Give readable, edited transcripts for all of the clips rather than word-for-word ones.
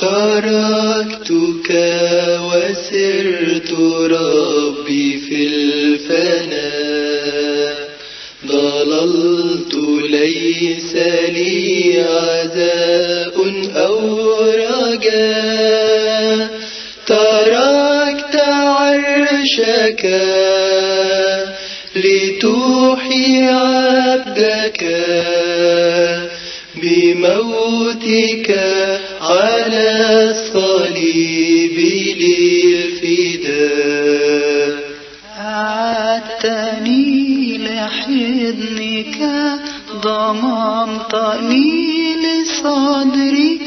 تركتك وسرت ربي في الفناء، ضللت ليس لي عزاء أو رجاء، تركت عرشك لتحيي عبدك بموتك على الصليب للفداء. أعدتني لحضنك، ضممتني لصدرك،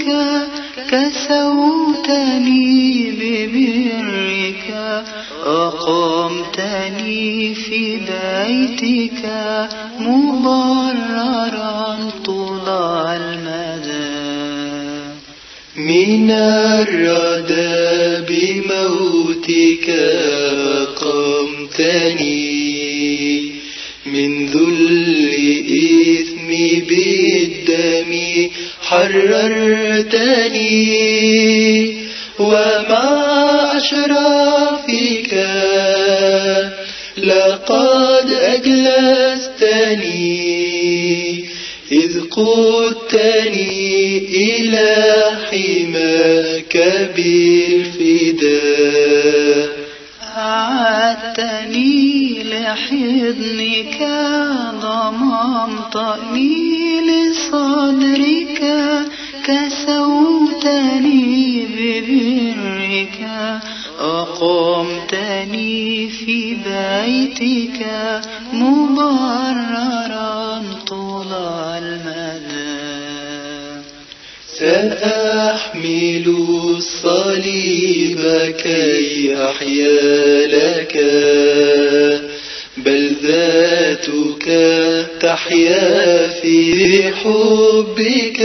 كسوتني ببرك، أقمتني في بيتك مبررا طول المدى. من الردى بموتك أقمتني، من ذل إثمي بالدم حررتني، ومع أشرافك لقد أجلستني، إذ قدتني إلى حماك بالفداء. أعدتني لحضنك، ضممتني لصدرك، كسوتني ببرك، أقمتني في بيتك مبررا طول المدى. سأحمل الصليب كي أحيا لك، بل ذاتك تحيا في حبك،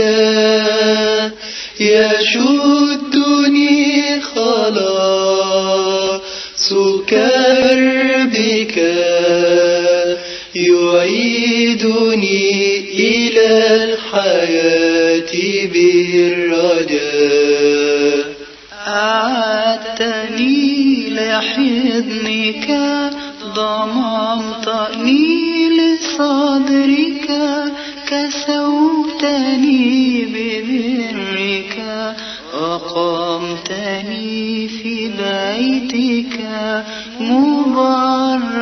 يشدني خلاص كربك، يعيدني إلى الحياة بالرجاء. أعدتني لحضنك، ضممتني لصدرك، كسوتني ببرك، أقمتني في بيتك مبررا